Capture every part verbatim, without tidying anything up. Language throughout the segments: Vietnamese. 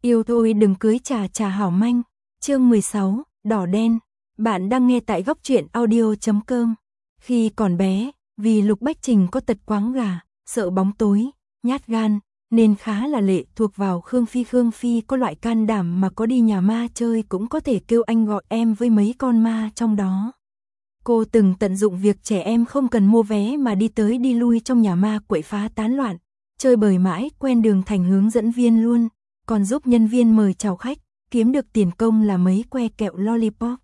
Yêu thôi đừng cưới trà trà hảo manh. Chương mười sáu, đỏ đen. Bạn đang nghe tại góc truyện audio chấm com. Khi còn bé, vì Lục Bách Trình có tật quáng gà, sợ bóng tối, nhát gan, nên khá là lệ thuộc vào Khương Phi. Khương Phi có loại can đảm mà có đi nhà ma chơi cũng có thể kêu anh gọi em với mấy con ma trong đó. Cô từng tận dụng việc trẻ em không cần mua vé mà đi tới đi lui trong nhà ma quậy phá tán loạn, chơi bời mãi quen đường thành hướng dẫn viên luôn, còn giúp nhân viên mời chào khách, kiếm được tiền công là mấy que kẹo lollipop.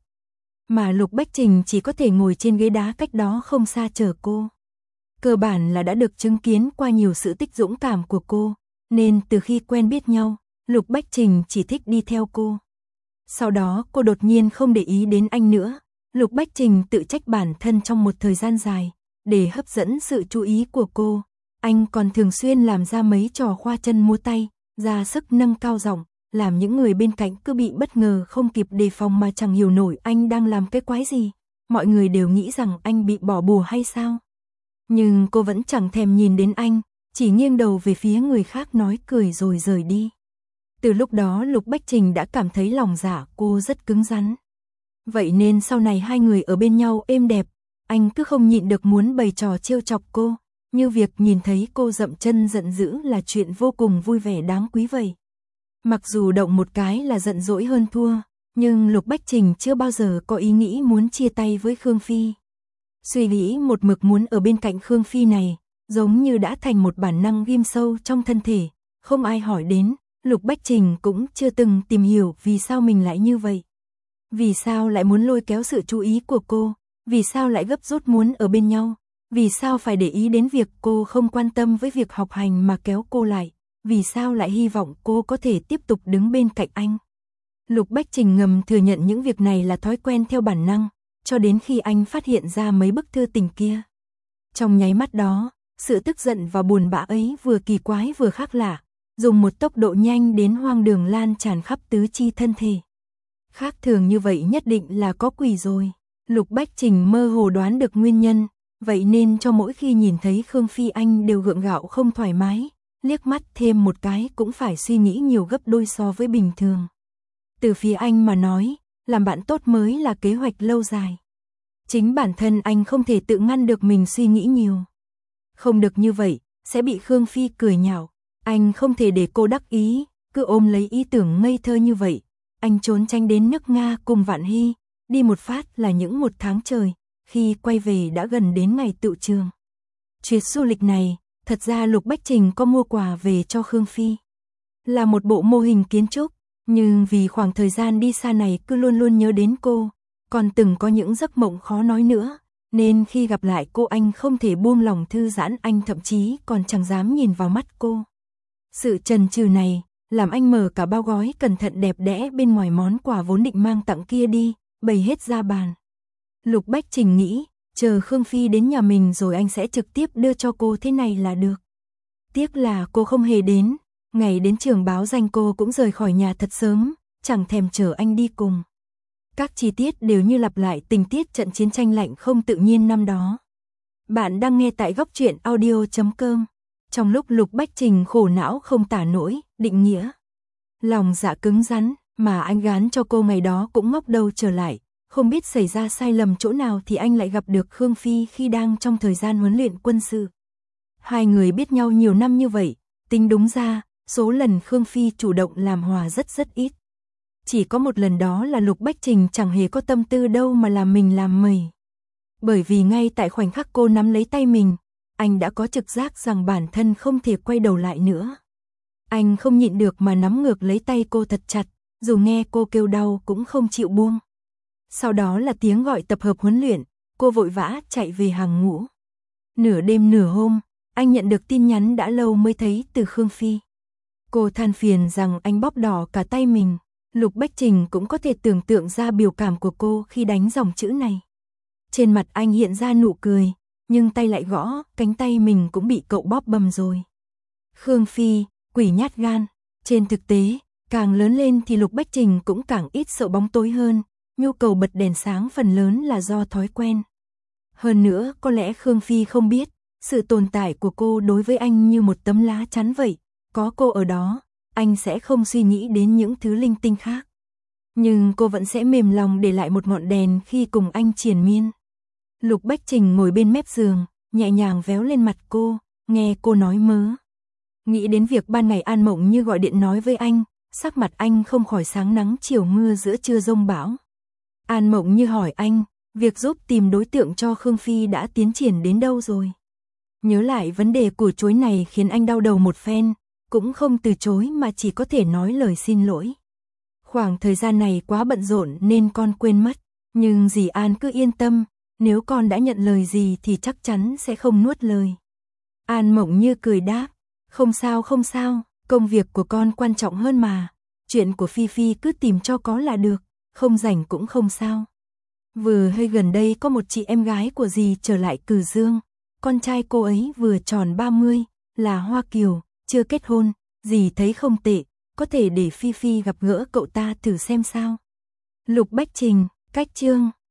Mà Lục Bách Trình chỉ có thể ngồi trên ghế đá cách đó không xa chờ cô. Cơ bản là đã được chứng kiến qua nhiều sự tích dũng cảm của cô, nên từ khi quen biết nhau, Lục Bách Trình chỉ thích đi theo cô. Sau đó cô đột nhiên không để ý đến anh nữa. Lục Bách Trình tự trách bản thân trong một thời gian dài, để hấp dẫn sự chú ý của cô. Anh còn thường xuyên làm ra mấy trò khoa chân múa tay, ra sức nâng cao giọng, làm những người bên cạnh cứ bị bất ngờ không kịp đề phòng mà chẳng hiểu nổi anh đang làm cái quái gì. Mọi người đều nghĩ rằng anh bị bỏ bùa hay sao. Nhưng cô vẫn chẳng thèm nhìn đến anh, chỉ nghiêng đầu về phía người khác nói cười rồi rời đi. Từ lúc đó Lục Bách Trình đã cảm thấy lòng dạ cô rất cứng rắn. Vậy nên sau này hai người ở bên nhau êm đẹp, anh cứ không nhịn được muốn bày trò trêu chọc cô, như việc nhìn thấy cô dậm chân giận dữ là chuyện vô cùng vui vẻ đáng quý vậy. Mặc dù động một cái là giận dỗi hơn thua, nhưng Lục Bách Trình chưa bao giờ có ý nghĩ muốn chia tay với Khương Phi. Suy nghĩ một mực muốn ở bên cạnh Khương Phi này, giống như đã thành một bản năng ghim sâu trong thân thể, không ai hỏi đến, Lục Bách Trình cũng chưa từng tìm hiểu vì sao mình lại như vậy. Vì sao lại muốn lôi kéo sự chú ý của cô, vì sao lại gấp rút muốn ở bên nhau, vì sao phải để ý đến việc cô không quan tâm với việc học hành mà kéo cô lại, vì sao lại hy vọng cô có thể tiếp tục đứng bên cạnh anh. Lục Bách Trình ngầm thừa nhận những việc này là thói quen theo bản năng, cho đến khi anh phát hiện ra mấy bức thư tình kia. Trong nháy mắt đó, sự tức giận và buồn bã ấy vừa kỳ quái vừa khác lạ, dùng một tốc độ nhanh đến hoang đường lan tràn khắp tứ chi thân thể. Khác thường như vậy nhất định là có quỷ rồi. Lục Bách Trình mơ hồ đoán được nguyên nhân, vậy nên cho mỗi khi nhìn thấy Khương Phi anh đều gượng gạo không thoải mái, liếc mắt thêm một cái cũng phải suy nghĩ nhiều gấp đôi so với bình thường. Từ phía anh mà nói, làm bạn tốt mới là kế hoạch lâu dài. Chính bản thân anh không thể tự ngăn được mình suy nghĩ nhiều. Không được như vậy, sẽ bị Khương Phi cười nhạo. Anh không thể để cô đắc ý, cứ ôm lấy ý tưởng ngây thơ như vậy. Anh trốn tranh đến nước Nga cùng Vạn Hy, đi một phát là những một tháng trời, khi quay về đã gần đến ngày tựu trường. Chuyến du lịch này, thật ra Lục Bách Trình có mua quà về cho Khương Phi. Là một bộ mô hình kiến trúc, nhưng vì khoảng thời gian đi xa này cứ luôn luôn nhớ đến cô, còn từng có những giấc mộng khó nói nữa, nên khi gặp lại cô anh không thể buông lòng thư giãn, anh thậm chí còn chẳng dám nhìn vào mắt cô. Sự chần chừ này làm anh mở cả bao gói cẩn thận đẹp đẽ bên ngoài món quà vốn định mang tặng kia đi, bày hết ra bàn. Lục Bách Trình nghĩ, chờ Khương Phi đến nhà mình rồi anh sẽ trực tiếp đưa cho cô thế này là được. Tiếc là cô không hề đến, ngày đến trường báo danh cô cũng rời khỏi nhà thật sớm, chẳng thèm chờ anh đi cùng. Các chi tiết đều như lặp lại tình tiết trận chiến tranh lạnh không tự nhiên năm đó. Bạn đang nghe tại góc truyện audio chấm com. Trong lúc Lục Bách Trình khổ não không tả nổi, định nghĩa. Lòng dạ cứng rắn, mà anh gán cho cô ngày đó cũng ngóc đầu trở lại, không biết xảy ra sai lầm chỗ nào thì anh lại gặp được Khương Phi khi đang trong thời gian huấn luyện quân sự. Hai người biết nhau nhiều năm như vậy, tính đúng ra, số lần Khương Phi chủ động làm hòa rất rất ít. Chỉ có một lần đó là Lục Bách Trình chẳng hề có tâm tư đâu mà làm mình làm mẩy. Bởi vì ngay tại khoảnh khắc cô nắm lấy tay mình, anh đã có trực giác rằng bản thân không thể quay đầu lại nữa. Anh không nhịn được mà nắm ngược lấy tay cô thật chặt, dù nghe cô kêu đau cũng không chịu buông. Sau đó là tiếng gọi tập hợp huấn luyện, cô vội vã chạy về hàng ngũ. Nửa đêm nửa hôm, anh nhận được tin nhắn đã lâu mới thấy từ Khương Phi. Cô than phiền rằng anh bóp đỏ cả tay mình. Lục Bách Trình cũng có thể tưởng tượng ra biểu cảm của cô khi đánh dòng chữ này. Trên mặt anh hiện ra nụ cười, nhưng tay lại gõ, cánh tay mình cũng bị cậu bóp bầm rồi. Khương Phi, quỷ nhát gan. Trên thực tế, càng lớn lên thì Lục Bách Trình cũng càng ít sợ bóng tối hơn, nhu cầu bật đèn sáng phần lớn là do thói quen. Hơn nữa, có lẽ Khương Phi không biết, sự tồn tại của cô đối với anh như một tấm lá chắn vậy, có cô ở đó, anh sẽ không suy nghĩ đến những thứ linh tinh khác. Nhưng cô vẫn sẽ mềm lòng để lại một ngọn đèn khi cùng anh triền miên. Lục Bách Trình ngồi bên mép giường, nhẹ nhàng véo lên mặt cô, nghe cô nói mớ. Nghĩ đến việc ban ngày An Mộng Như gọi điện nói với anh, sắc mặt anh không khỏi sáng nắng chiều mưa giữa trưa giông bão. An Mộng Như hỏi anh, việc giúp tìm đối tượng cho Khương Phi đã tiến triển đến đâu rồi? Nhớ lại vấn đề của chối này khiến anh đau đầu một phen, cũng không từ chối mà chỉ có thể nói lời xin lỗi. Khoảng thời gian này quá bận rộn nên con quên mất, nhưng dì An cứ yên tâm, nếu con đã nhận lời gì thì chắc chắn sẽ không nuốt lời. An Mộng Như cười đáp, không sao không sao, công việc của con quan trọng hơn mà, chuyện của Phi Phi cứ tìm cho có là được, không rảnh cũng không sao. Vừa hơi gần đây có một chị em gái của dì trở lại Cử Dương, con trai cô ấy vừa tròn ba mươi, là Hoa Kiều, chưa kết hôn, dì thấy không tệ, có thể để Phi Phi gặp gỡ cậu ta thử xem sao. Lục Bách Trình, cách chương